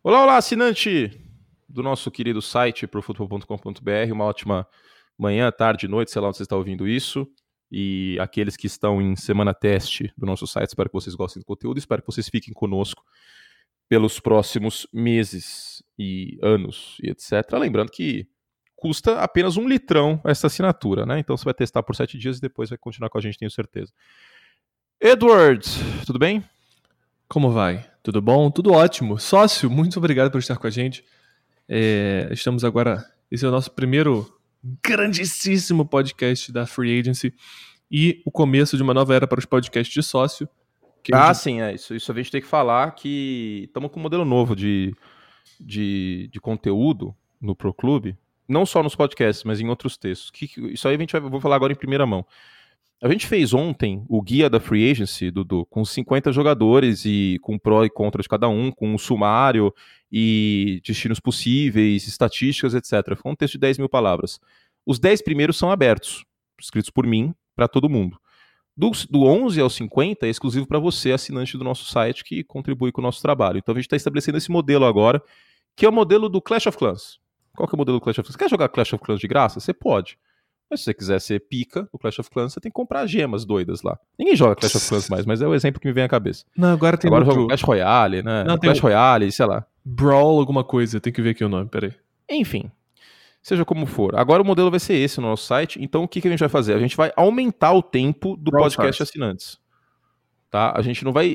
Olá, olá, assinante do nosso querido site profutbol.com.br. Uma ótima manhã, tarde, noite, sei lá onde você está ouvindo isso. E aqueles que estão em semana teste do nosso site, espero que vocês gostem do conteúdo, espero que vocês fiquem conosco pelos próximos meses e anos e etc. Lembrando que custa apenas R$1 essa assinatura, né? Então você vai testar por 7 dias e depois vai continuar com a gente, tenho certeza. Edward, tudo bem? Como vai? Tudo bom? Tudo ótimo. Sócio, muito obrigado por estar com a gente. Estamos agora... Esse é o nosso primeiro grandíssimo podcast da Free Agency e o começo de uma nova era para os podcasts de sócio. Sim, é isso. Isso a gente tem que falar que estamos com um modelo novo de conteúdo no Pro Clube, não só nos podcasts, mas em outros textos. Isso aí vou falar agora em primeira mão. A gente fez ontem o guia da Free Agency, Dudu, com 50 jogadores e com pró e contra de cada um, com um sumário e destinos possíveis, estatísticas, etc. Foi um texto de 10 mil palavras. Os 10 primeiros são abertos, escritos por mim, para todo mundo. Do 11 ao 50 é exclusivo para você, assinante do nosso site, que contribui com o nosso trabalho. Então a gente está estabelecendo esse modelo agora, que é o modelo do Clash of Clans. Qual que é o modelo do Clash of Clans? Quer jogar Clash of Clans de graça? Você pode. Mas se você quiser ser pica do Clash of Clans, você tem que comprar gemas doidas lá. Ninguém joga Clash of Clans mais, mas é o exemplo que me vem à cabeça. Não, agora tem Agora joga Clash Royale, né? Não, Clash Royale, sei lá. Brawl alguma coisa, tem que ver aqui o nome, peraí. Enfim, seja como for. Agora o modelo vai ser esse no nosso site, então o que a gente vai fazer? A gente vai aumentar o tempo do Brawl podcast Stars. assinantes. Tá? A gente não vai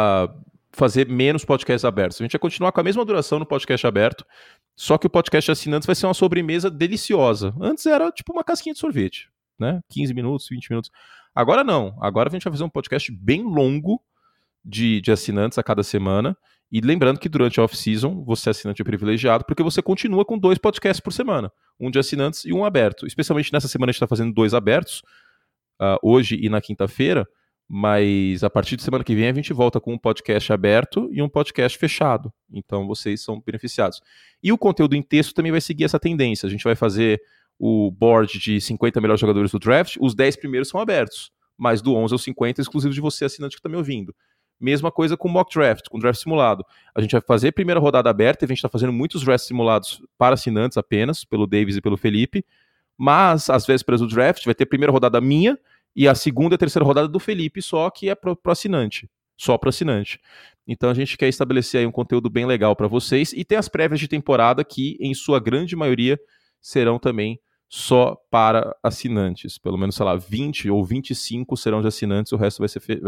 fazer menos podcasts abertos. A gente vai continuar com a mesma duração no podcast aberto, só que o podcast assinantes vai ser uma sobremesa deliciosa. Antes era tipo uma casquinha de sorvete, né? 15 minutos, 20 minutos. Agora não. Agora a gente vai fazer um podcast bem longo de assinantes a cada semana. E lembrando que durante a off-season, você assinante é privilegiado, porque você continua com 2 podcasts por semana. Um de assinantes e um aberto. Especialmente nessa semana a gente está fazendo 2 abertos, hoje e na quinta-feira. Mas a partir de semana que vem a gente volta com um podcast aberto e um podcast fechado. Então vocês são beneficiados. E o conteúdo em texto também vai seguir essa tendência. A gente vai fazer o board de 50 melhores jogadores do draft. Os 10 primeiros são abertos. Mas do 11 ao 50 é exclusivo de você, assinante que está me ouvindo. Mesma coisa com mock draft, com draft simulado. A gente vai fazer a primeira rodada aberta. A gente está fazendo muitos drafts simulados para assinantes apenas, pelo Davis e pelo Felipe. Mas às vésperas do draft vai ter a primeira rodada minha e a segunda e a terceira rodada do Felipe, só que é pro assinante. Só pro assinante. Então a gente quer estabelecer aí um conteúdo bem legal para vocês. E tem as prévias de temporada que, em sua grande maioria, serão também só para assinantes. Pelo menos, sei lá, 20 ou 25 serão de assinantes, o resto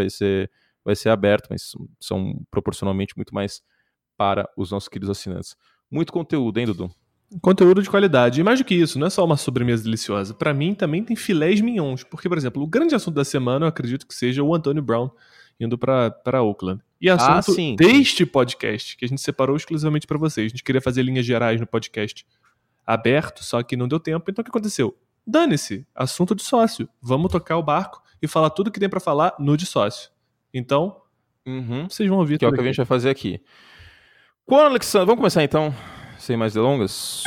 vai ser aberto, mas são proporcionalmente muito mais para os nossos queridos assinantes. Muito conteúdo, hein, Dudu? Conteúdo de qualidade. E mais do que isso, não é só uma sobremesa deliciosa. Pra mim também tem filés mignons. Porque, por exemplo, o grande assunto da semana eu acredito que seja o Antonio Brown indo pra Oakland. E assunto deste podcast, que a gente separou exclusivamente pra vocês. A gente queria fazer linhas gerais no podcast aberto, só que não deu tempo. Então o que aconteceu? Dane-se, assunto de sócio. Vamos tocar o barco e falar tudo que tem pra falar no de sócio. Então, vocês vão ouvir. Que é o que a gente vai fazer aqui. Quan Alexander, vamos começar então, sem mais delongas.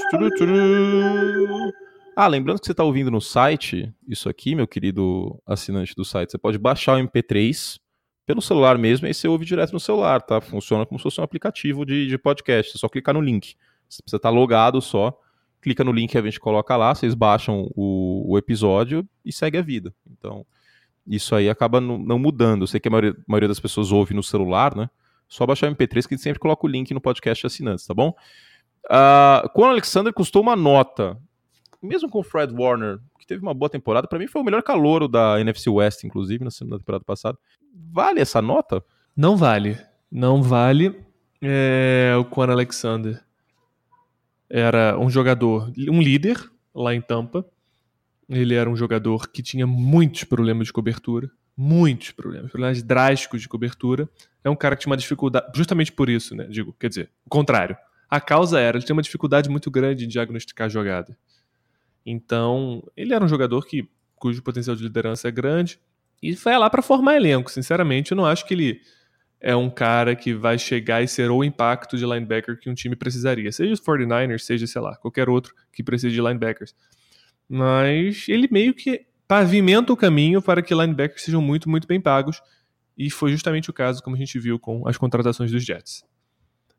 Lembrando que você está ouvindo no site, isso aqui, meu querido assinante do site, você pode baixar o MP3 pelo celular mesmo, e aí você ouve direto no celular, tá? Funciona como se fosse um aplicativo de podcast, é só clicar no link. Você precisa estar logado só, clica no link que a gente coloca lá, vocês baixam o episódio e segue a vida. Então, isso aí acaba não mudando. Eu sei que a maioria das pessoas ouve no celular, né? Só baixar o MP3 que a gente sempre coloca o link no podcast de assinantes, tá bom? Quan Alexander custou uma nota. Mesmo com o Fred Warner, que teve uma boa temporada, pra mim foi o melhor calouro da NFC West, inclusive, na temporada passada. Vale essa nota? Não vale. Não vale. O Quan Alexander era um jogador, um líder lá em Tampa. Ele era um jogador que tinha muitos problemas de cobertura. Muitos problemas drásticos de cobertura. É um cara que tinha uma dificuldade, justamente por isso, né? Quer dizer, o contrário. A causa era, ele tinha uma dificuldade muito grande em diagnosticar a jogada. Então, ele era um jogador cujo potencial de liderança é grande e vai lá para formar elenco. Sinceramente, eu não acho que ele é um cara que vai chegar e ser o impacto de linebacker que um time precisaria. Seja os 49ers, seja, sei lá, qualquer outro que precise de linebackers. Mas ele meio que pavimenta o caminho para que linebackers sejam muito, muito bem pagos. E foi justamente o caso, como a gente viu com as contratações dos Jets.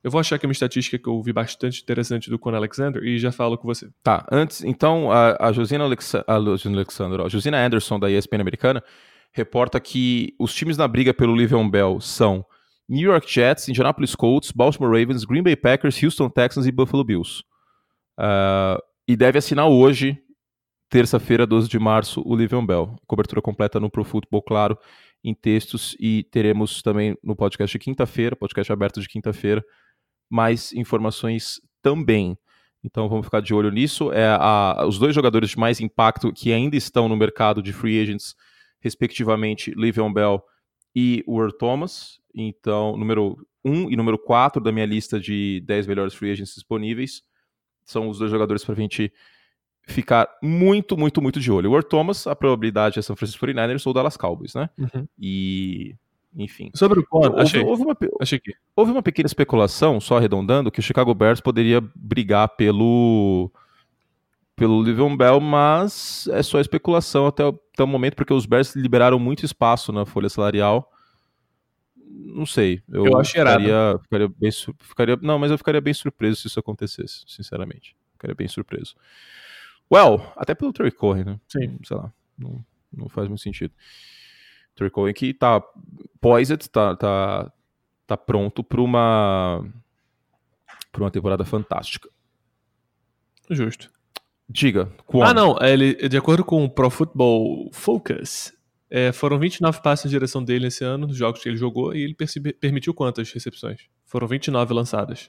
Eu vou achar aqui uma estatística que eu vi bastante interessante do Kwon Alexander e já falo com você. Tá, antes, então, a Josina Anderson, da ESPN americana, reporta que os times na briga pelo Le'Veon Bell são New York Jets, Indianapolis Colts, Baltimore Ravens, Green Bay Packers, Houston Texans e Buffalo Bills. E deve assinar hoje, terça-feira, 12 de março, o Le'Veon Bell. Cobertura completa no Pro Football, claro, em textos, e teremos também no podcast de quinta-feira, podcast aberto de quinta-feira, mais informações também. Então vamos ficar de olho nisso. Os dois jogadores de mais impacto que ainda estão no mercado de free agents, respectivamente, Le'Veon Bell e o Earl Thomas. Então, número 1 e número 4 da minha lista de 10 melhores free agents disponíveis. São os dois jogadores para a gente ficar muito, muito, muito de olho. O Earl Thomas, a probabilidade é São Francisco 49ers ou Dallas Cowboys, né? Uhum. E, enfim. Sobre o Kwon, achei que... Houve uma pequena especulação, só arredondando, que o Chicago Bears poderia brigar pelo Le'Veon Bell, mas é só especulação até o momento, porque os Bears liberaram muito espaço na folha salarial. Não sei. Eu acho irado. Mas eu ficaria bem surpreso se isso acontecesse, sinceramente. Ficaria bem surpreso. Até pelo Terry Cohen, né? Sim. Sei lá, não faz muito sentido. Terry Cohen que tá poised, tá pronto para uma temporada fantástica. Justo. Diga, Kwon. Não, de acordo com o Pro Football Focus, foram 29 passes na direção dele esse ano, nos jogos que ele jogou, e ele permitiu quantas recepções? Foram 29 lançadas.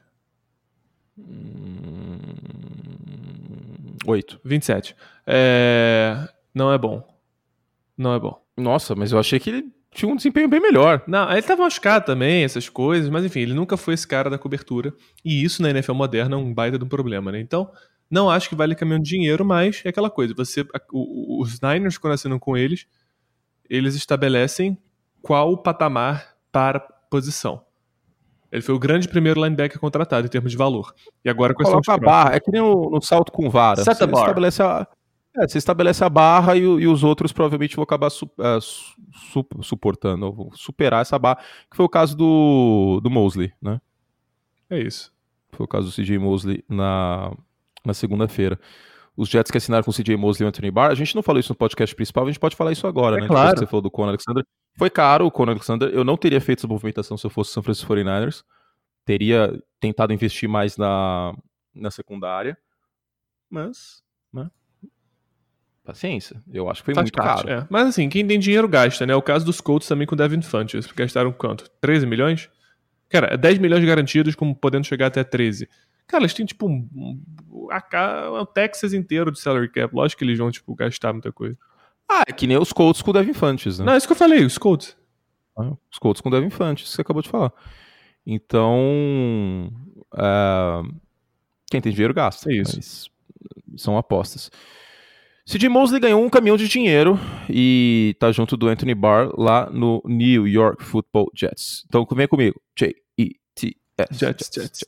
8. 27. Não é bom. Não é bom. Nossa, mas eu achei que ele tinha um desempenho bem melhor. Não, ele tava machucado também, essas coisas, mas enfim, ele nunca foi esse cara da cobertura. E isso na NFL moderna é um baita de um problema, né? Então, não acho que vale caminhão de dinheiro, mas é aquela coisa. Os Niners, quando assinam com eles estabelecem qual o patamar para posição. Ele foi o grande primeiro linebacker contratado em termos de valor. E agora com a barra, é que nem no salto com vara. Set a bar. Você estabelece a barra e os outros provavelmente vão acabar suportando, vão superar essa barra, que foi o caso do Mosley, né? É isso. Foi o caso do CJ Mosley na segunda-feira. Os Jets que assinaram com o CJ Mosley e o Anthony Barr, a gente não falou isso no podcast principal, a gente pode falar isso agora, né? Claro. Depois que você falou do Kwon Alexander. Foi caro o Kwon Alexander, eu não teria feito essa movimentação se eu fosse o San Francisco 49ers. Teria tentado investir mais na secundária, mas, né? Paciência, eu acho que foi muito caro. Mas assim, quem tem dinheiro gasta, né? O caso dos Colts também com o Devin Funchess, gastaram quanto? 13 milhões? Cara, é 10 milhões garantidos, como podendo chegar até 13. Cara, eles têm tipo um Texas inteiro de salary cap. Lógico que eles vão tipo gastar muita coisa. É que nem os Colts com o Devin Funchess, né? Não, é isso que eu falei, os Colts. Os Colts com o Devin Funchess, você acabou de falar. Então, quem tem dinheiro gasta. É isso. Mas são apostas. CJ Mosley ganhou um caminhão de dinheiro e tá junto do Anthony Barr lá no New York Football Jets. Então vem comigo. Jets.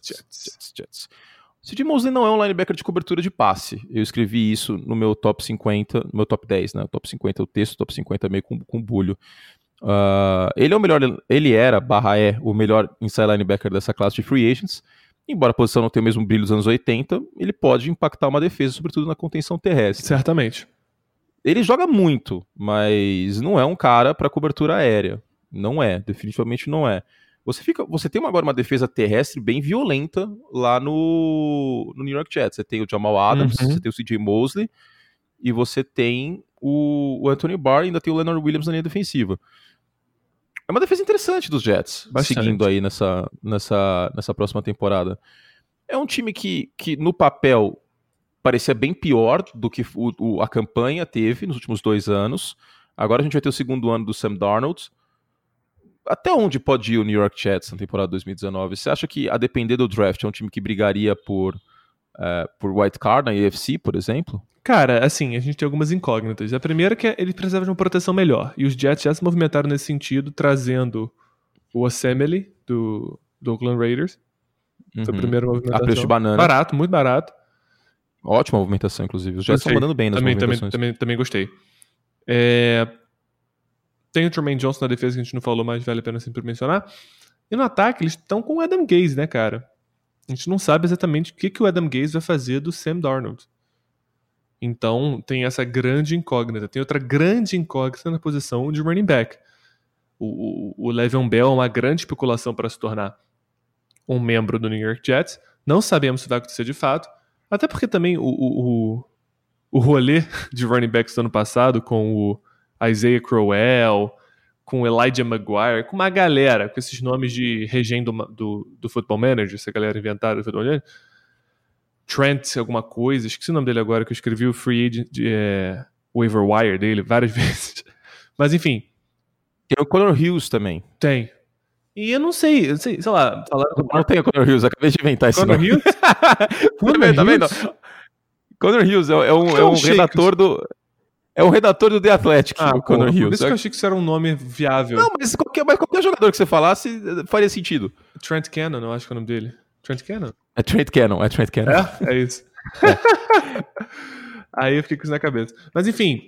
CJ Mosley não é um linebacker de cobertura de passe. Eu escrevi isso no meu top 50, no meu top 10, né? O top 50 é o texto, o top 50 é meio com bulho. Ele é o melhor, ele era, o melhor inside linebacker dessa classe de free agents. Embora a posição não tenha o mesmo brilho dos anos 80, ele pode impactar uma defesa, sobretudo na contenção terrestre. Certamente. Ele joga muito, mas não é um cara para cobertura aérea. Não é, definitivamente não é. Você tem agora uma defesa terrestre bem violenta lá no New York Jets. Você tem o Jamal Adams, você tem o CJ Mosley e você tem o Anthony Barr e ainda tem o Leonard Williams na linha defensiva. É uma defesa interessante dos Jets, seguindo aí nessa próxima temporada. É um time que no papel parecia bem pior do que a campanha teve nos últimos 2 anos. Agora a gente vai ter o segundo ano do Sam Darnold. Até onde pode ir o New York Jets na temporada 2019? Você acha que, a depender do draft, é um time que brigaria por wild card na AFC, por exemplo? Cara, assim, a gente tem algumas incógnitas. A primeira é que ele precisava de uma proteção melhor. E os Jets já se movimentaram nesse sentido, trazendo o Osemele do Oakland Raiders. Foi a primeira movimentação. A preço de banana. Barato, muito barato. Ótima movimentação, inclusive. Os Jets estão mandando bem nas movimentações. Também gostei. Tem o Tremaine Johnson na defesa que a gente não falou, mas vale a pena sempre mencionar. E no ataque, eles estão com o Adam Gase, né, cara? A gente não sabe exatamente o que o Adam Gase vai fazer do Sam Darnold. Então, tem essa grande incógnita. Tem outra grande incógnita na posição de running back. O Le'Veon Bell é uma grande especulação para se tornar um membro do New York Jets. Não sabemos se vai acontecer de fato. Até porque também o rolê de running backs do ano passado, com o Isaiah Crowell, com o Elijah Maguire, com uma galera, com esses nomes de regen do Football Manager, essa galera inventaram do Football Manager. Trent, alguma coisa, esqueci o nome dele agora, que eu escrevi o free agent, waiver wire dele várias vezes. Mas enfim. Tem o Connor Hughes também. Tem. E eu não sei, sei lá. Não tem o Connor Hughes, acabei de inventar esse nome. Hughes? Tá vendo? Connor Hughes é um redator do... É um redator do The Athletic, o Connor Hughes. Por isso que eu achei que isso era um nome viável. Não, mas qualquer jogador que você falasse faria sentido. Trent Cannon, eu acho que é o nome dele. Trent Cannon? É Trent Cannon. É isso. Aí eu fiquei com isso na cabeça. Mas enfim,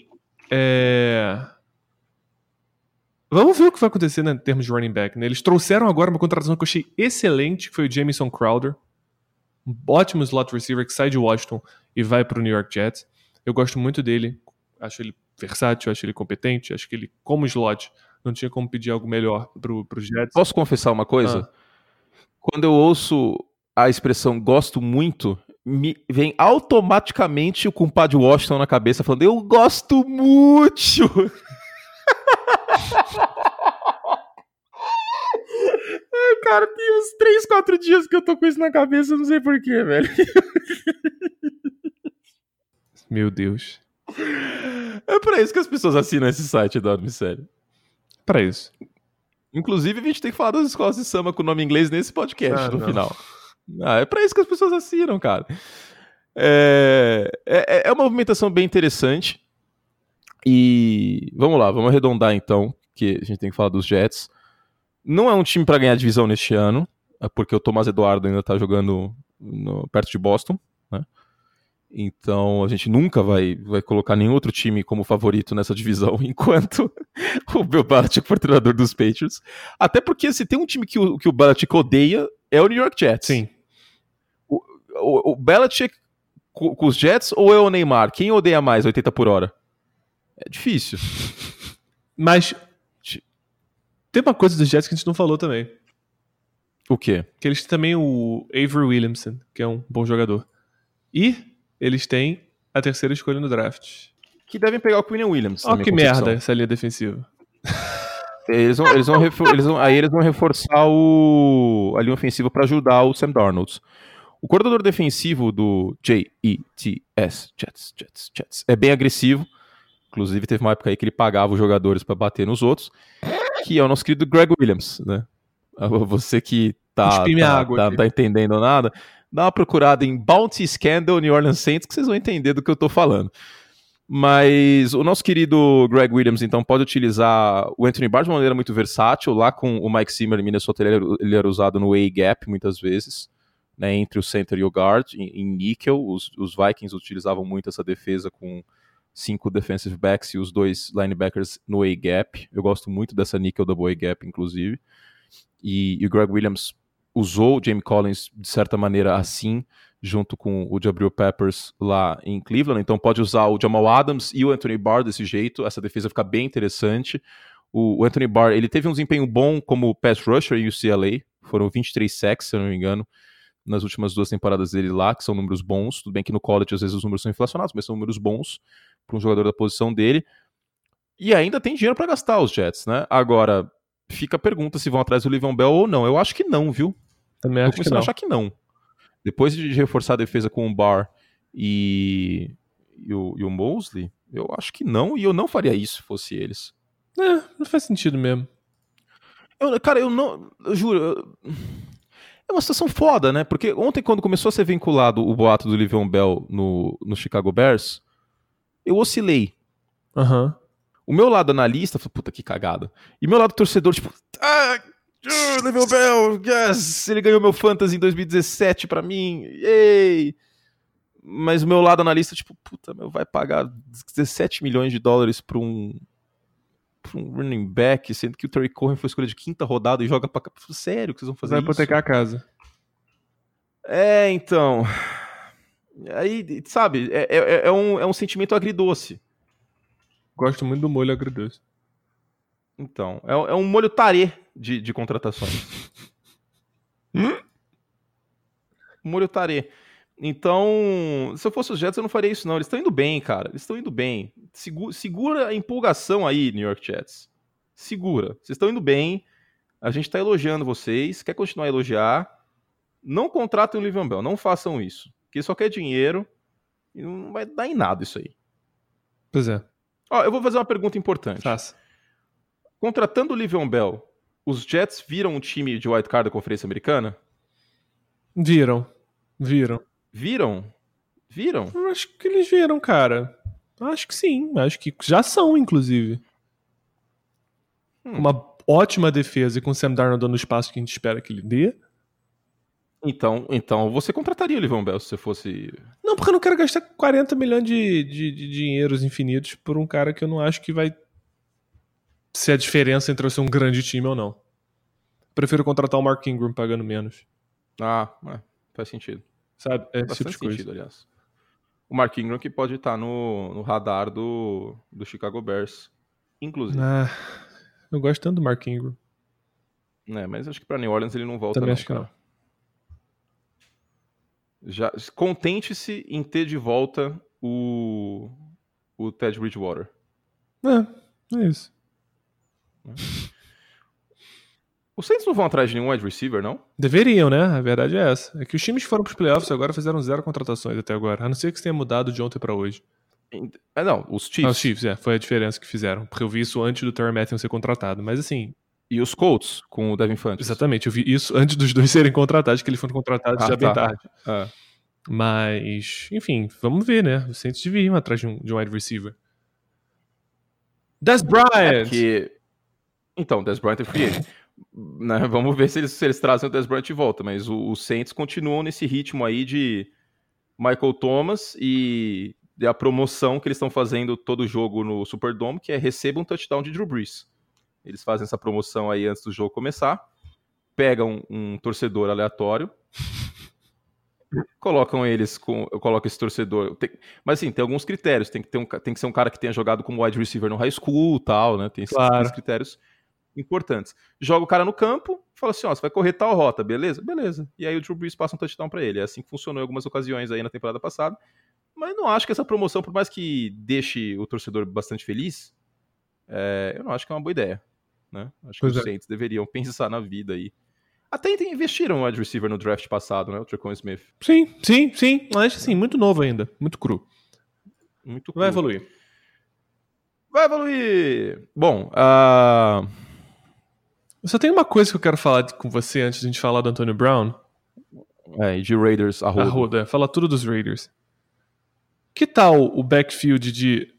vamos ver o que vai acontecer, né, em termos de running back. Né? Eles trouxeram agora uma contratação que eu achei excelente, que foi o Jamison Crowder. Um ótimo slot receiver que sai de Washington e vai pro New York Jets. Eu gosto muito dele. Acho ele versátil, acho ele competente. Acho que ele, como slot, não tinha como pedir algo melhor pro Jets. Posso confessar uma coisa? Quando eu ouço a expressão gosto muito, me vem automaticamente o compadre Washington na cabeça falando eu gosto muito. Ai, cara, tem uns 3, 4 dias que eu tô com isso na cabeça, eu não sei porquê, velho. Meu Deus. É pra isso que as pessoas assinam esse site, Dorme Sério. Pra isso. Inclusive, a gente tem que falar das escolas de samba com nome inglês nesse podcast, no não. final. É pra isso que as pessoas assinam, cara. É uma movimentação bem interessante. E vamos lá, vamos arredondar então, que a gente tem que falar dos Jets. Não é um time pra ganhar a divisão neste ano, porque o Tomás Eduardo ainda tá jogando perto de Boston, né? Então a gente nunca vai colocar nenhum outro time como favorito nessa divisão enquanto o Bill Belichick for treinador dos Patriots. Até porque se tem um time que o Belichick odeia é o New York Jets. Sim. O Belichick com os Jets ou é o Neymar? Quem odeia mais 80 por hora? É difícil. Mas tem uma coisa dos Jets que a gente não falou também. O quê? Que eles têm também o Avery Williamson, que é um bom jogador. E eles têm a terceira escolha no draft. Que devem pegar o Quinnen Williams. Ó, que merda essa linha defensiva. Eles vão reforçar a linha ofensiva para ajudar o Sam Darnold. O coordenador defensivo do Jets é bem agressivo. Inclusive teve uma época aí que ele pagava os jogadores para bater nos outros. Que é o nosso querido Greg Williams, né? Você que tá entendendo nada, dá uma procurada em Bounty Scandal New Orleans Saints que vocês vão entender do que eu tô falando. Mas o nosso querido Greg Williams, então, pode utilizar o Anthony Barr de uma maneira muito versátil. Lá com o Mike Zimmer em Minnesota, ele era usado no A-gap muitas vezes, né, entre o center e o guard, em níquel. Os Vikings utilizavam muito essa defesa com 5 defensive backs e os 2 linebackers no A-gap. Eu gosto muito dessa níquel double A-gap, inclusive. E o Greg Williams usou o Jamie Collins, de certa maneira, assim, junto com o Jabril Peppers lá em Cleveland. Então pode usar o Jamal Adams e o Anthony Barr desse jeito. Essa defesa fica bem interessante. O Anthony Barr, ele teve um desempenho bom como pass rusher em UCLA. Foram 23 sacks, se eu não me engano, nas últimas 2 temporadas dele lá, que são números bons. Tudo bem que no college às vezes os números são inflacionados, mas são números bons para um jogador da posição dele. E ainda tem dinheiro para gastar os Jets, né? Agora, fica a pergunta se vão atrás do Le'Veon Bell ou não. Eu acho que não, viu? Também acho que não. Eu achar que não. Depois de reforçar a defesa com o Barr e o Mosley, eu acho que não, e eu não faria isso se fosse eles. Não faz sentido mesmo. Eu juro, é uma situação foda, né? Porque ontem, quando começou a ser vinculado o boato do Le'Veon Bell no Chicago Bears, eu oscilei. Uhum. O meu lado analista falou, puta que cagada. E meu lado torcedor, tipo, Le'Veon Bell, yes! Ele ganhou meu fantasy em 2017 pra mim, yay! Mas o meu lado analista, tipo, puta, vai pagar 17 milhões de dólares pra um running back, sendo que o Terry Cohen foi escolha de 5ª rodada e joga pra cá. Sério que vocês vão fazer isso? Vai hipotecar a casa. Então. Aí, sabe, é um sentimento agridoce. Gosto muito do molho agridoce. Então, é um molho tarê de contratações. Molho tarê. Então, se eu fosse os Jets, eu não faria isso, não. Eles estão indo bem, cara. Eles estão indo bem. Segura a empolgação aí, New York Jets. Segura. Vocês estão indo bem. A gente tá elogiando vocês. Quer continuar a elogiar? Não contratem o Le'Veon Bell. Não façam isso. Porque só quer dinheiro. E não vai dar em nada isso aí. Pois é. Ó, eu vou fazer uma pergunta importante. Faça. Contratando o Le'Veon Bell, os Jets viram um time de wildcard da Conferência Americana? Viram. Viram? Eu acho que eles viram, cara. Acho que sim. Acho que já são, inclusive. Uma ótima defesa e com o Sam Darnold dando o espaço que a gente espera que ele dê. Então você contrataria o Le'Veon Bell se você fosse... Não, porque eu não quero gastar 40 milhões de dinheiros infinitos por um cara que eu não acho que vai ser a diferença entre eu ser um grande time ou não. Prefiro contratar o Mark Ingram pagando menos. Faz sentido. Sabe? É esse Bastante tipo de coisa. sentido, aliás. O Mark Ingram que pode estar no radar do Chicago Bears, inclusive. Eu gosto tanto do Mark Ingram. Mas acho que pra New Orleans ele não volta. Também não, acho que cara. Já contente-se em ter de volta o Ted Bridgewater. É isso. Os Saints não vão atrás de nenhum wide receiver, não? Deveriam, né? A verdade é essa. É que os times que foram pros playoffs agora fizeram 0 contratações até agora. A não ser que isso tenha mudado de ontem pra hoje. Não, os Chiefs. Os Chiefs, foi a diferença que fizeram. Porque eu vi isso antes do Terry Matthews ser contratado. Mas assim... E os Colts, com o Devin Funchess. Exatamente, eu vi isso antes dos dois serem contratados, que eles foram contratados já bem tarde. É. Mas, enfim, vamos ver, né? Os Saints deviam ir atrás de um wide receiver. Dez Bryant! Então, Dez Bryant é free agent. Né? Vamos ver se eles trazem o Dez Bryant de volta. Mas os Saints continuam nesse ritmo aí de Michael Thomas e a promoção que eles estão fazendo todo jogo no Superdome, que é receba um touchdown de Drew Brees. Eles fazem essa promoção aí antes do jogo começar, pegam um torcedor aleatório, colocam esse torcedor. Mas assim, tem alguns critérios. Tem que ser um cara que tenha jogado como wide receiver no high school e tal, né? Tem esses critérios importantes. Joga o cara no campo, fala assim, você vai correr tal rota, beleza? Beleza. E aí o Drew Brees passa um touchdown pra ele. É assim que funcionou em algumas ocasiões aí na temporada passada. Mas não acho que essa promoção, por mais que deixe o torcedor bastante feliz, eu não acho que é uma boa ideia. Né? Acho que os Saints deveriam pensar na vida aí. Até investiram no wide receiver no draft passado, né? O Tre'Quan Smith. Sim. Mas assim, muito novo ainda. Muito cru. Vai evoluir. Bom, eu só tenho uma coisa que eu quero falar com você antes de a gente falar do Antonio Brown. E de Raiders a roda. Fala tudo dos Raiders. Que tal o backfield de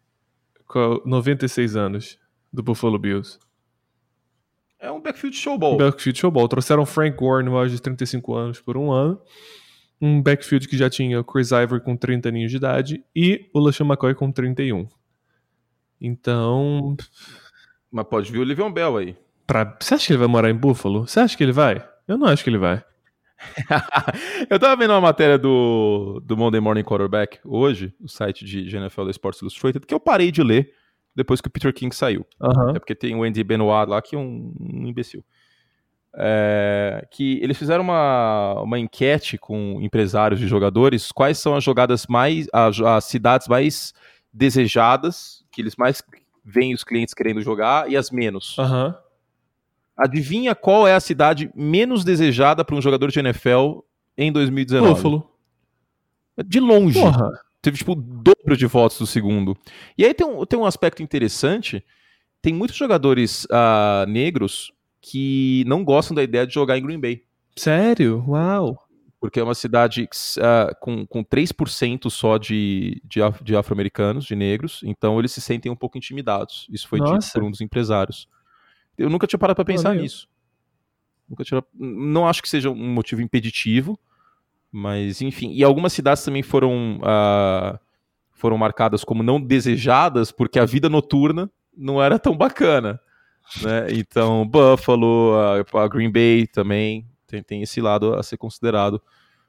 96 anos do Buffalo Bills? É um backfield showball. Trouxeram Frank Gore no auge de 35 anos por um ano. Um backfield que já tinha o Chris Ivory com 30 aninhos de idade e o LeSean McCoy com 31. Então... Mas pode vir o Le'Veon Bell aí. Você acha que ele vai morar em Buffalo? Você acha que ele vai? Eu não acho que ele vai. Eu tava vendo uma matéria do Monday Morning Quarterback hoje, o site de NFL da Sports Illustrated, que eu parei de ler depois que o Peter King saiu. É porque tem o Andy Benoit lá, que é um imbecil. Que eles fizeram uma enquete com empresários de jogadores, quais são as jogadas as cidades mais desejadas, que eles mais veem os clientes querendo jogar, e as menos. Adivinha qual é a cidade menos desejada para um jogador de NFL em 2019? Buffalo. De longe. Teve tipo o dobro de votos do segundo. E aí tem um aspecto interessante. Tem muitos jogadores negros que não gostam da ideia de jogar em Green Bay. Sério? Uau! Porque é uma cidade com 3% só de afro-americanos, de negros. Então eles se sentem um pouco intimidados. Isso foi dito por um dos empresários. Eu nunca tinha parado para pensar nisso. Não acho que seja um motivo impeditivo, mas enfim. E algumas cidades também foram marcadas como não desejadas porque a vida noturna não era tão bacana. Né? Então, Buffalo, a Green Bay também tem esse lado a ser considerado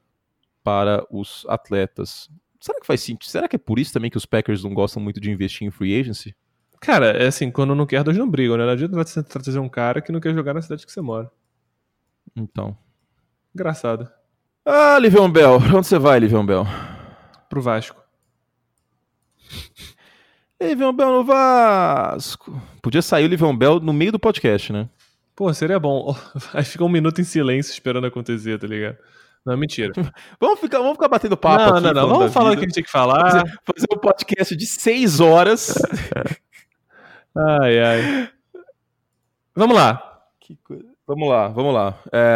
para os atletas. Será que faz sentido? Será que é por isso também que os Packers não gostam muito de investir em free agency? Cara, é assim, quando não quer, dois não brigam, né? Não adianta você trazer um cara que não quer jogar na cidade que você mora. Então. Engraçado. Livion Bell. Pra onde você vai, Livion Bell? Pro Vasco. Livion Bell no Vasco. Podia sair o Livion Bell no meio do podcast, né? Pô, seria bom. Aí fica um minuto em silêncio esperando acontecer, tá ligado? Não, mentira. Vamos ficar batendo papo aqui. Não. Vamos falar o que a gente tinha que falar. Fazer um podcast de 6 horas. Ai. Vamos lá. Que coisa. Vamos lá.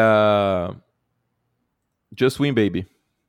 Just win, baby.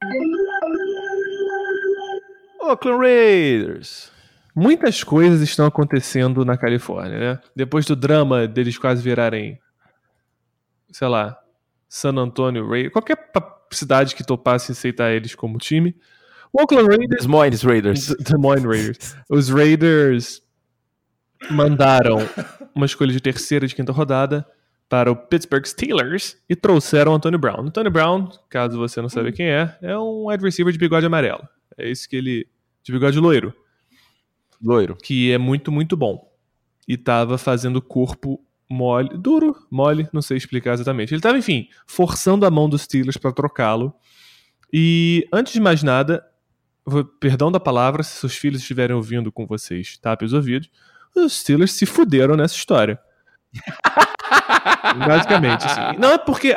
Oakland Raiders. Muitas coisas estão acontecendo na Califórnia, né? Depois do drama deles quase virarem, sei lá, San Antonio Raiders, qualquer cidade que topasse aceitar eles como time. O Oakland Raiders... Des Moines Raiders. Os Raiders mandaram uma escolha de terceira e de quinta rodada para o Pittsburgh Steelers e trouxeram o Antonio Brown. Antonio Brown, caso você não saiba quem é um wide receiver de bigode amarelo. É isso que ele... de bigode loiro. Que é muito, muito bom. E tava fazendo corpo mole, não sei explicar exatamente. Ele tava, enfim, forçando a mão dos Steelers para trocá-lo. E, antes de mais nada, perdão da palavra, se seus filhos estiverem ouvindo com vocês, tapem os ouvidos, os Steelers se fuderam nessa história. Basicamente, assim. Não é porque,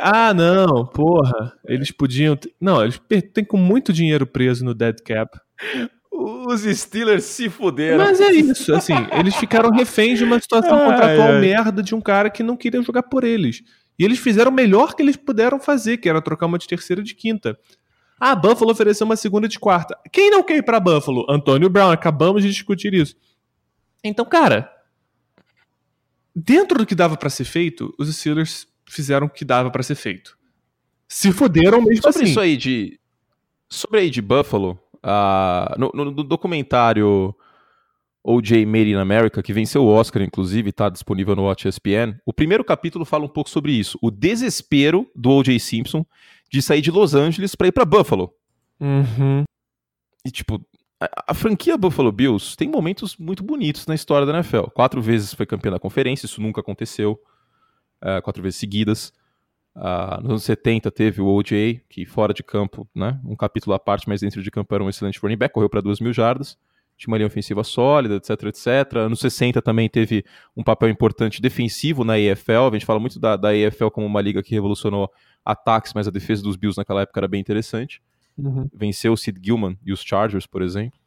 eles podiam... Não, eles têm com muito dinheiro preso no dead cap. Os Steelers se fuderam. Mas é isso, assim, eles ficaram reféns de uma situação contratual merda de um cara que não queria jogar por eles. E eles fizeram o melhor que eles puderam fazer, que era trocar uma de terceira e de quinta. Buffalo ofereceu uma segunda e de quarta. Quem não quer ir pra Buffalo? Antonio Brown, acabamos de discutir isso. Então, cara, dentro do que dava pra ser feito, os Steelers fizeram o que dava pra ser feito. Se fuderam mesmo sobre assim. Isso aí sobre aí de Buffalo... no documentário O.J. Made in America, que venceu o Oscar, inclusive, tá disponível no Watch ESPN, o primeiro capítulo fala um pouco sobre isso. O desespero do O.J. Simpson de sair de Los Angeles pra ir pra Buffalo. Uhum. E, tipo, a franquia Buffalo Bills tem momentos muito bonitos na história da NFL. 4 vezes foi campeã da conferência, isso nunca aconteceu. 4 vezes seguidas. Nos anos 70 teve o O.J., que fora de campo, né, um capítulo à parte, mas dentro de campo era um excelente running back, correu para 2.000 jardas, tinha uma linha ofensiva sólida, etc. Anos 60 também teve um papel importante defensivo na EFL, a gente fala muito da EFL como uma liga que revolucionou ataques, mas a defesa dos Bills naquela época era bem interessante. Uhum. Venceu o Sid Gillman e os Chargers, por exemplo.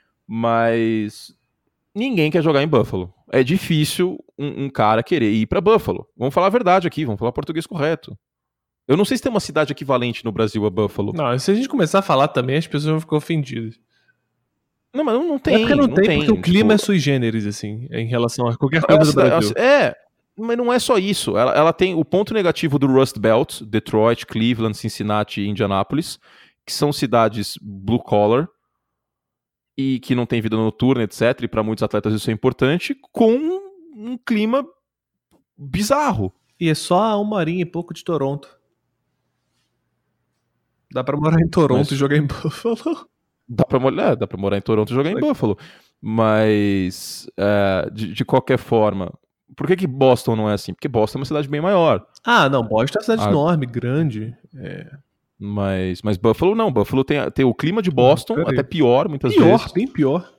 Mas ninguém quer jogar em Buffalo. É difícil um cara querer ir pra Buffalo. Vamos falar a verdade aqui, vamos falar português correto. Eu não sei se tem uma cidade equivalente no Brasil a Buffalo. Não, se a gente começar a falar também, as pessoas vão ficar ofendidas. Não, mas não tem. É porque não tem, porque o clima é tipo, sui generis, assim, em relação a qualquer coisa do Brasil. Mas não é só isso. Ela tem o ponto negativo do Rust Belt, Detroit, Cleveland, Cincinnati e Indianapolis, que são cidades blue collar e que não tem vida noturna, etc. E para muitos atletas isso é importante, com um clima bizarro. E é só a 1 horinha e pouco de Toronto. Dá pra morar em Toronto e jogar em Buffalo. Dá pra morar em Toronto e jogar em Buffalo. Mas, de qualquer forma, por que Boston não é assim? Porque Boston é uma cidade bem maior. Não, Boston é uma cidade enorme, grande. Mas Buffalo não. Buffalo tem o clima de Boston, até pior, muitas vezes. Bem pior.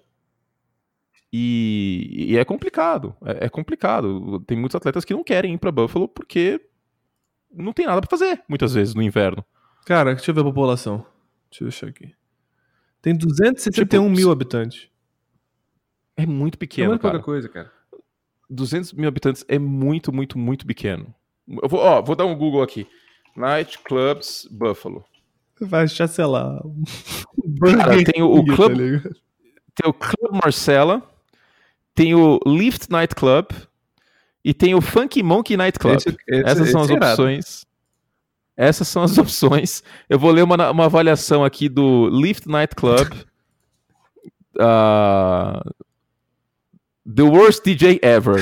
E é complicado. É complicado. Tem muitos atletas que não querem ir pra Buffalo porque não tem nada pra fazer, muitas vezes, no inverno. Cara, deixa eu ver a população. Deixa eu deixar aqui. Tem 271 mil habitantes. É muito pequeno, é muito cara. pouca coisa, cara. 200 mil habitantes é muito, muito, muito pequeno. Eu vou dar um Google aqui. Night Clubs Buffalo. Vai chancelar. Cara, tem o Club... Tá, tem o Club Marcella, tem o Lift Night Club e tem o Funky Monkey Night Club. Essas são as opções. Essas são as opções. Eu vou ler uma avaliação aqui do Lift Night Club. The worst DJ ever.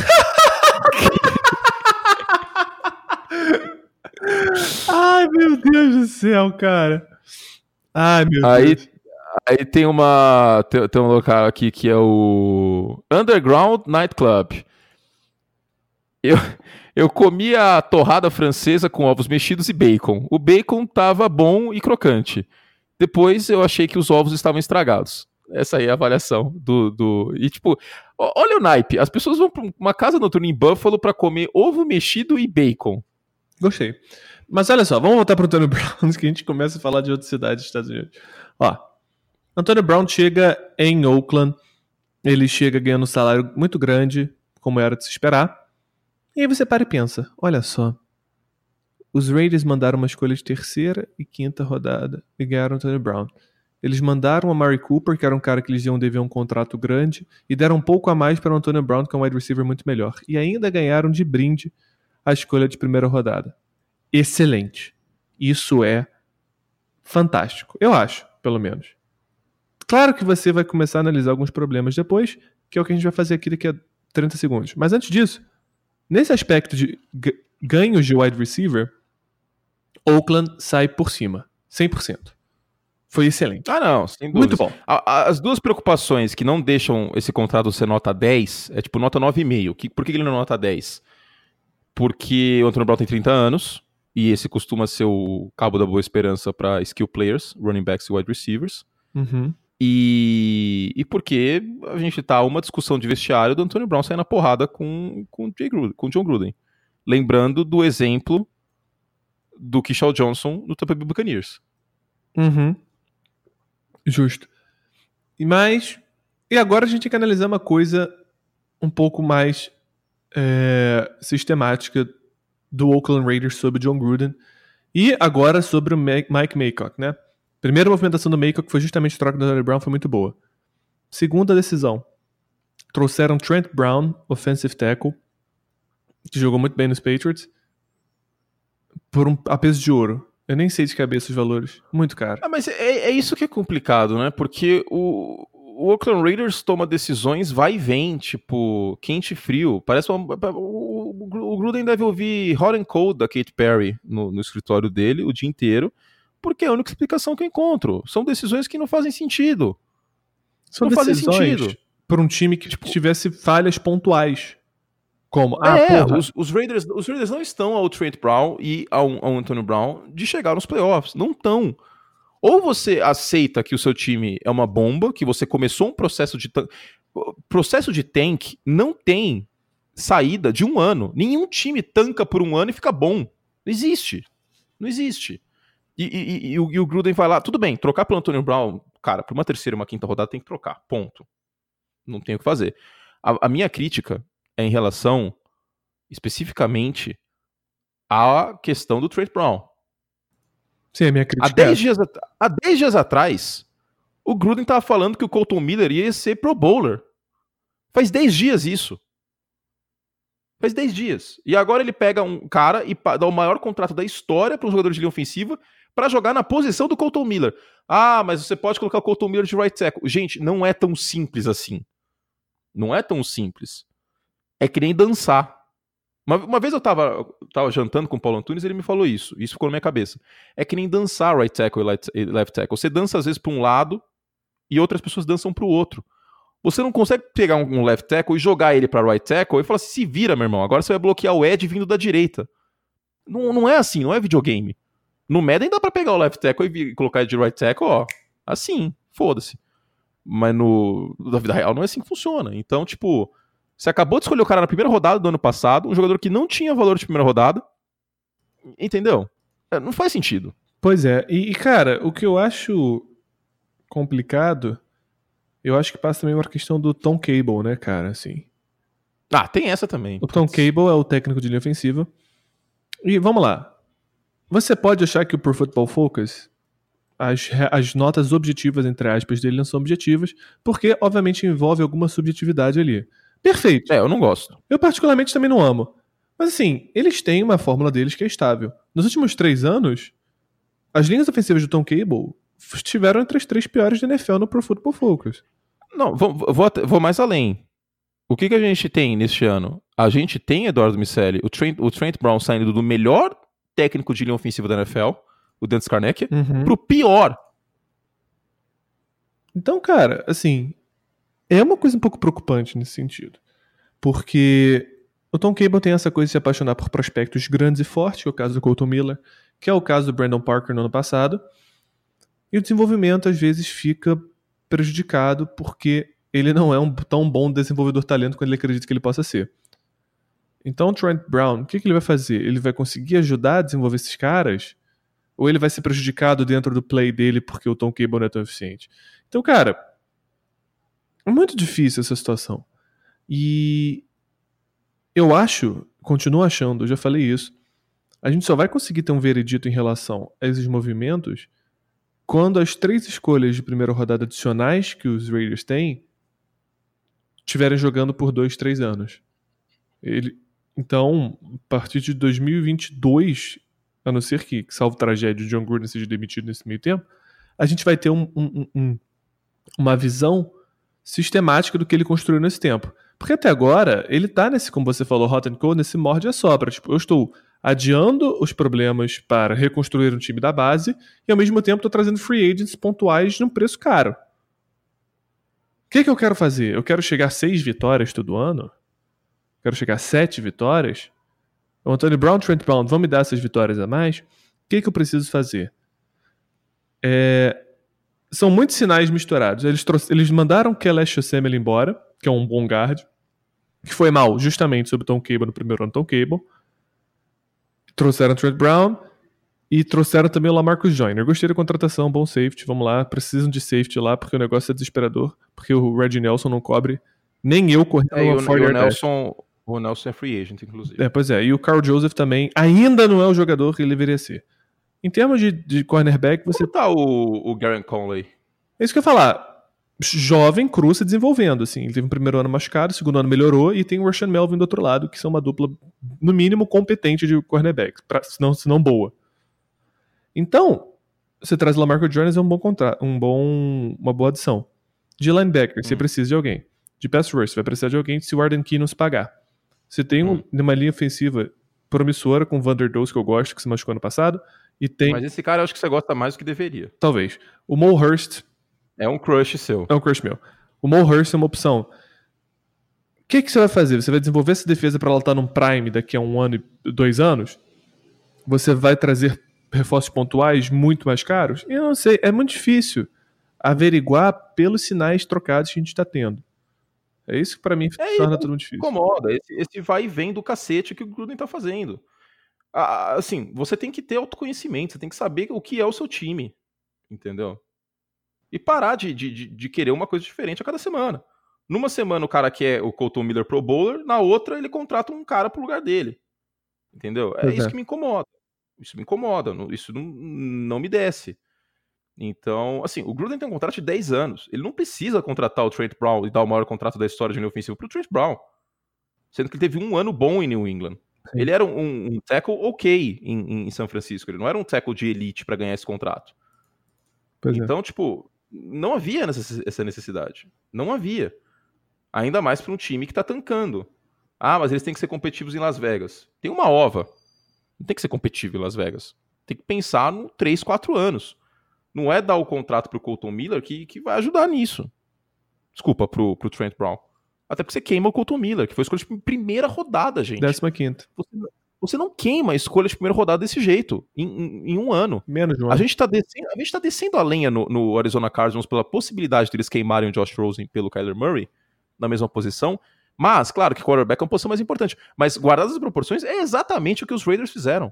Ai, meu Deus do céu, cara. Ai, meu Aí, Deus. aí tem tem um local aqui que é o Underground Nightclub. Eu, eu comi a torrada francesa com ovos mexidos e bacon. O bacon tava bom e crocante. Depois eu achei que os ovos estavam estragados. Essa aí é a avaliação do. E tipo, olha o naipe. As pessoas vão pra uma casa noturna em Buffalo pra comer ovo mexido e bacon. Gostei. Mas olha só, vamos voltar pro Antonio Brown, que a gente começa a falar de outras cidades dos Estados Unidos. Ó, Antonio Brown chega em Oakland, ele chega ganhando um salário muito grande, como era de se esperar. E aí você para e pensa, olha só, os Raiders mandaram uma escolha de terceira e quinta rodada e ganharam Antonio Brown. Eles mandaram a Amari Cooper, que era um cara que eles iam dever um contrato grande, e deram um pouco a mais para o Antonio Brown, que é um wide receiver muito melhor. E ainda ganharam de brinde a escolha de primeira rodada. Excelente. Isso é fantástico. Eu acho, pelo menos. Claro que você vai começar a analisar alguns problemas depois, que é o que a gente vai fazer aqui daqui a 30 segundos. Mas antes disso, nesse aspecto de ganhos de wide receiver, Oakland sai por cima. 100%. Foi excelente. Ah, não, sem dúvida. Muito bom. As duas preocupações que não deixam esse contrato ser nota 10 é tipo nota 9,5. Por que ele não é nota 10? Porque o Antonio Brown tem 30 anos e esse costuma ser o cabo da boa esperança para skill players, running backs e wide receivers. Uhum. E porque a gente tá uma discussão de vestiário do Antonio Brown saindo na porrada com John Gruden. Lembrando do exemplo do Keyshawn Johnson no Tampa Bay Buccaneers. Uhum. Justo. E agora a gente tem que analisar uma coisa um pouco mais sistemática do Oakland Raiders sobre John Gruden e agora sobre o Mike Maycock, né? Primeira movimentação do Maycock foi justamente a troca do Antonio Brown, foi muito boa. Segunda decisão, trouxeram Trent Brown, offensive tackle, que jogou muito bem nos Patriots, por a peso de ouro. Eu nem sei de cabeça os valores. Muito caro. Mas é isso que é complicado, né? Porque o Oakland Raiders toma decisões, vai e vem, tipo, quente e frio. Parece o Gruden deve ouvir Hot and Cold da Katy Perry no escritório dele o dia inteiro, porque é a única explicação que eu encontro. São decisões que não fazem sentido. São não fazem decisões sentido. Por um time que tivesse falhas pontuais. Como? Os Raiders não estão ao Trent Brown e ao Antonio Brown de chegar nos playoffs. Não estão. Ou você aceita que o seu time é uma bomba, que você começou um processo de tank. Processo de tank não tem saída de um ano. Nenhum time tanca por um ano e fica bom. Não existe. Não existe. E o Gruden vai lá, tudo bem, trocar pelo Antonio Brown, cara, por uma terceira e uma quinta rodada tem que trocar. Ponto. Não tem o que fazer. A minha crítica é em relação especificamente à questão do Trent Brown. Sim, a minha crítica há 10 dias atrás, o Gruden tava falando que o Colton Miller ia ser Pro Bowler. Faz 10 dias isso. Faz 10 dias. E agora ele pega um cara e dá o maior contrato da história para um jogador de linha ofensiva para jogar na posição do Colton Miller. Ah, mas você pode colocar o Colton Miller de right tackle. Gente, não é tão simples assim. Não é tão simples. É que nem dançar. Uma vez eu tava jantando com o Paulo Antunes e ele me falou isso. Isso ficou na minha cabeça. É que nem dançar right tackle e left tackle. Você dança às vezes para um lado e outras pessoas dançam para o outro. Você não consegue pegar um left tackle e jogar ele para right tackle e falar assim, se vira, meu irmão. Agora você vai bloquear o Ed vindo da direita. Não é assim, não é videogame. No Madden dá pra pegar o left tackle e colocar ele de right tackle, ó. Assim, foda-se. Mas na vida real não é assim que funciona. Então, tipo, você acabou de escolher o cara na primeira rodada do ano passado, um jogador que não tinha valor de primeira rodada. Entendeu? Não faz sentido. Pois é. E, cara, o que eu acho complicado, eu acho que passa também uma questão do Tom Cable, né, cara, assim. Ah, tem essa também. O Tom Cable é o técnico de linha ofensiva. E vamos lá. Você pode achar que o Pro Football Focus, as notas objetivas, entre aspas, dele não são objetivas, porque, obviamente, envolve alguma subjetividade ali. Perfeito. Eu não gosto. Eu, particularmente, também não amo. Mas, assim, eles têm uma fórmula deles que é estável. Nos últimos 3 anos, as linhas ofensivas do Tom Cable estiveram entre as 3 piores da NFL no Pro Football Focus. Não, vou mais além. O que a gente tem neste ano? A gente tem Eduardo Miceli, o Trent Brown saindo do melhor técnico de linha ofensiva da NFL, o Dan Skarnecchia, pro pior. Então, cara, assim, é uma coisa um pouco preocupante nesse sentido. Porque o Tom Cable tem essa coisa de se apaixonar por prospectos grandes e fortes, que é o caso do Colton Miller, que é o caso do Brandon Parker no ano passado. E o desenvolvimento, às vezes, fica prejudicado porque ele não é um tão bom desenvolvedor talento quanto ele acredita que ele possa ser. Então, o Trent Brown, o que ele vai fazer? Ele vai conseguir ajudar a desenvolver esses caras? Ou ele vai ser prejudicado dentro do play dele porque o Tom Cable não é tão eficiente? Então, cara, é muito difícil essa situação. E eu continuo achando, eu já falei isso, a gente só vai conseguir ter um veredito em relação a esses movimentos quando as 3 escolhas de primeira rodada adicionais que os Raiders têm estiverem jogando por 2, 3 anos. Então, a partir de 2022, a não ser que, salvo tragédia, o John Gruden seja demitido nesse meio tempo, a gente vai ter uma visão sistemática do que ele construiu nesse tempo. Porque até agora, ele tá nesse, como você falou, hot and cold, nesse morde a sopra. Tipo, eu estou adiando os problemas para reconstruir um time da base e ao mesmo tempo estou trazendo free agents pontuais num preço caro. O que eu quero fazer? Eu quero chegar a 6 vitórias todo ano? Quero chegar a 7 vitórias? O Antonio Brown, Trent Brown vão me dar essas vitórias a mais? O que eu preciso fazer? São muitos sinais misturados. Eles mandaram Kelechi Osemele embora, que é um bom guard, que foi mal justamente sobre Tom Cable no primeiro ano Tom Cable. Trouxeram Trent Brown e trouxeram também o LaMarcus Joyner. Gostei da contratação, bom safety, vamos lá. Precisam de safety lá, porque o negócio é desesperador, porque o Reggie Nelson não cobre nem eu correndo uma 40 yard dash. O Nelson é free agent, inclusive. Pois é. E o Carl Joseph também ainda não é o jogador que ele deveria ser. Em termos de cornerback, você... Como tá o Garrett Conley? É isso que eu ia falar. Jovem, cru, se desenvolvendo, assim. Ele teve um primeiro ano machucado, segundo ano melhorou, e tem o Rashaan Melvin do outro lado, que são uma dupla, no mínimo, competente de cornerback, se não boa. Então, você traz o LaMarcus Joyner, é uma boa adição. De linebacker, você precisa de alguém. De pass rush, você vai precisar de alguém se o Arden Key não se pagar. Você tem uma linha ofensiva promissora com o Vander Doce, que eu gosto, que se machucou ano passado, e tem... Mas esse cara eu acho que você gosta mais do que deveria. Talvez. O Mo Hurst... É um crush seu. É um crush meu. O Mo Hurst é uma opção. O que você vai fazer? Você vai desenvolver essa defesa para ela estar num prime daqui a 1 ano e 2 anos? Você vai trazer reforços pontuais muito mais caros? Eu não sei. É muito difícil averiguar pelos sinais trocados que a gente está tendo. É isso que para mim torna tudo muito difícil. Incomoda. Esse vai e vem do cacete que o Gruden tá fazendo. Assim, você tem que ter autoconhecimento. Você tem que saber o que é o seu time. Entendeu? E parar de querer uma coisa diferente a cada semana. Numa semana o cara quer o Colton Miller Pro Bowler, na outra ele contrata um cara pro lugar dele. Entendeu? É isso que me incomoda. Isso me incomoda. Isso não me desce. Então, assim, o Gruden tem um contrato de 10 anos. Ele não precisa contratar o Trent Brown e dar o maior contrato da história de linha ofensiva pro Trent Brown. Sendo que ele teve um ano bom em New England. Sim. Ele era um tackle ok em São Francisco. Ele não era um tackle de elite para ganhar esse contrato. Então, tipo, não havia essa necessidade. Não havia. Ainda mais para um time que tá tancando. Mas eles têm que ser competitivos em Las Vegas. Tem uma ova. Não tem que ser competitivo em Las Vegas. Tem que pensar no 3, 4 anos. Não é dar o contrato pro Colton Miller que vai ajudar nisso. Desculpa, pro Trent Brown. Até porque você queima o Colton Miller, que foi escolha de primeira rodada, gente. 15ª. Você não queima a escolha de primeira rodada desse jeito, em 1 ano. Menos de um ano. A gente tá descendo a lenha no Arizona Cardinals pela possibilidade de eles queimarem o Josh Rosen pelo Kyler Murray, na mesma posição. Mas, claro que quarterback é uma posição mais importante. Mas, guardadas as proporções, é exatamente o que os Raiders fizeram.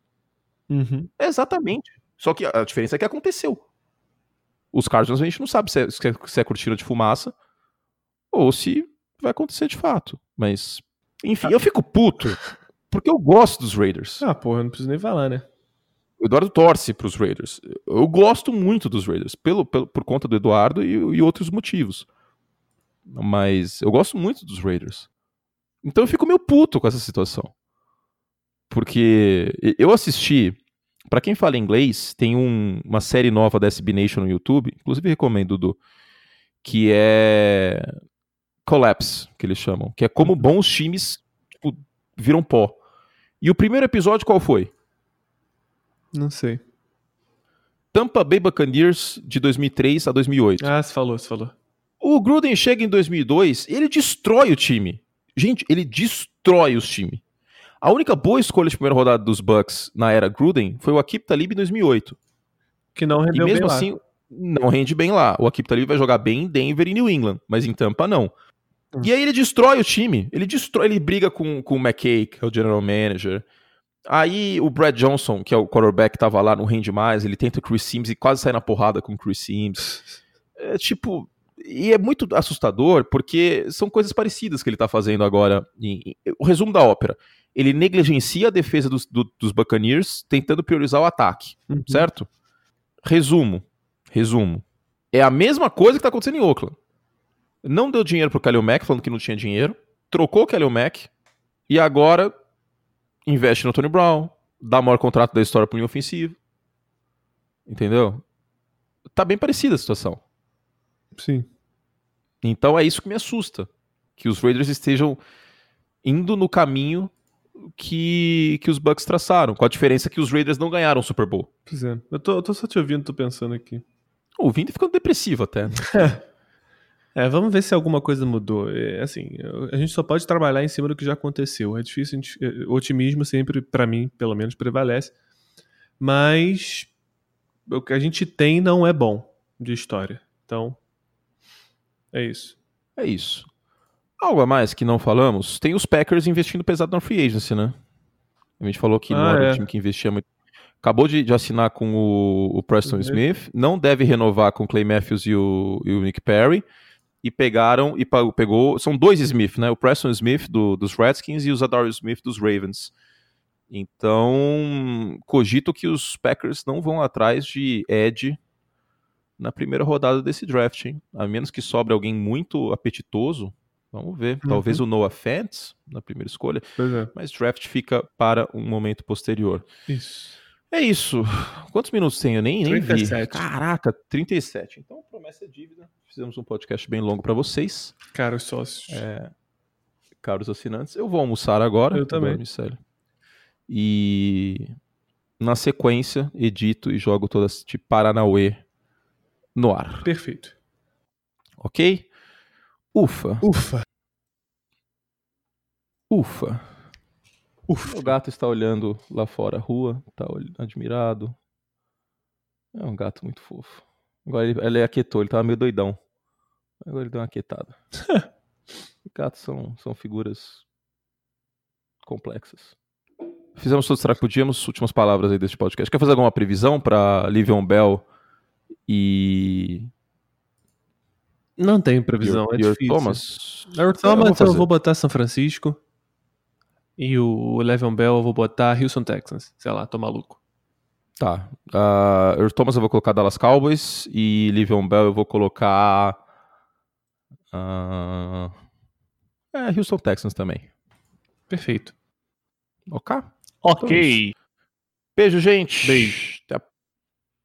É exatamente. Só que a diferença é que aconteceu. Os Cardinals a gente não sabe se é cortina de fumaça ou se vai acontecer de fato. Mas, enfim, eu fico puto porque eu gosto dos Raiders. Porra, não preciso nem falar, né? O Eduardo torce pros Raiders. Eu gosto muito dos Raiders, por conta do Eduardo e outros motivos. Mas eu gosto muito dos Raiders. Então eu fico meio puto com essa situação. Porque eu assisti... Pra quem fala inglês, tem uma série nova da SB Nation no YouTube, inclusive recomendo, Dudu, que é Collapse, que eles chamam, que é como bons times tipo, viram pó. E o primeiro episódio qual foi? Não sei. Tampa Bay Buccaneers de 2003 a 2008. Ah, você falou. O Gruden chega em 2002 e ele destrói o time. Gente, ele destrói os times. A única boa escolha de primeira rodada dos Bucks na era Gruden foi o Aqib Talib em 2008. Que não rendeu e mesmo bem assim, lá. não rende bem lá. O Aqib Talib vai jogar bem em Denver e New England, mas em Tampa não. E aí ele destrói o time. Ele briga com o McKay, que é o general manager. Aí o Brad Johnson, que é o quarterback que tava lá, não rende mais. Ele tenta o Chris Sims e quase sai na porrada com o Chris Sims. É tipo... E é muito assustador, porque são coisas parecidas que ele tá fazendo agora. O resumo da ópera. Ele negligencia a defesa dos Buccaneers, tentando priorizar o ataque. Certo? Resumo. É a mesma coisa que tá acontecendo em Oakland. Não deu dinheiro pro Khalil Mack, falando que não tinha dinheiro. Trocou o Khalil Mack. E agora investe no Tony Brown. Dá o maior contrato da história pro linha ofensivo. Entendeu? Tá bem parecida a situação. Sim. Então é isso que me assusta. Que os Raiders estejam indo no caminho que os Bucks traçaram. Com a diferença que os Raiders não ganharam o Super Bowl. Pois é. Eu tô só te ouvindo, tô pensando aqui. Ouvindo e ficando depressivo até. Né? Vamos ver se alguma coisa mudou. Assim, a gente só pode trabalhar em cima do que já aconteceu. É difícil, o otimismo sempre, pra mim, pelo menos, prevalece. Mas o que a gente tem não é bom de história. Então, é isso. É isso. Algo a mais que não falamos, tem os Packers investindo pesado na free agency, né? A gente falou que não era um time que investia muito. Acabou de assinar com o Preston Smith, não deve renovar com o Clay Matthews e o Nick Perry, e pegou, são dois Smith, né? O Preston Smith dos Redskins e o Zadarius Smith dos Ravens. Então, cogito que os Packers não vão atrás de edge na primeira rodada desse draft, hein? A menos que sobre alguém muito apetitoso. Vamos ver. Talvez o Noah Fant na primeira escolha. Pois é. Mas draft fica para um momento posterior. Isso. É isso. Quantos minutos tem? Eu nem 37. vi. Caraca, 37. Então, promessa é dívida. Fizemos um podcast bem longo para vocês. Caros sócios. Caros assinantes. Eu vou almoçar agora. Eu também. E na sequência, edito e jogo toda este Paranauê no ar. Perfeito. Ok? Ufa. O gato está olhando lá fora a rua, está admirado. É um gato muito fofo. Agora ele aquietou, ele estava meio doidão. Agora ele deu uma aquietada. Gatos são figuras complexas. Fizemos tudo o que podíamos. Últimas palavras aí deste podcast. Quer fazer alguma previsão para Le'Veon Bell e... Não tem previsão, é difícil. Thomas? Thomas eu vou botar São Francisco. E o Le'Veon Bell eu vou botar Houston Texans. Sei lá, tô maluco. Tá. Thomas eu vou colocar Dallas Cowboys. E Le'Veon Bell eu vou colocar... Houston Texans também. Perfeito. Ok? Ok. Então, beijo, gente. Beijo. Até a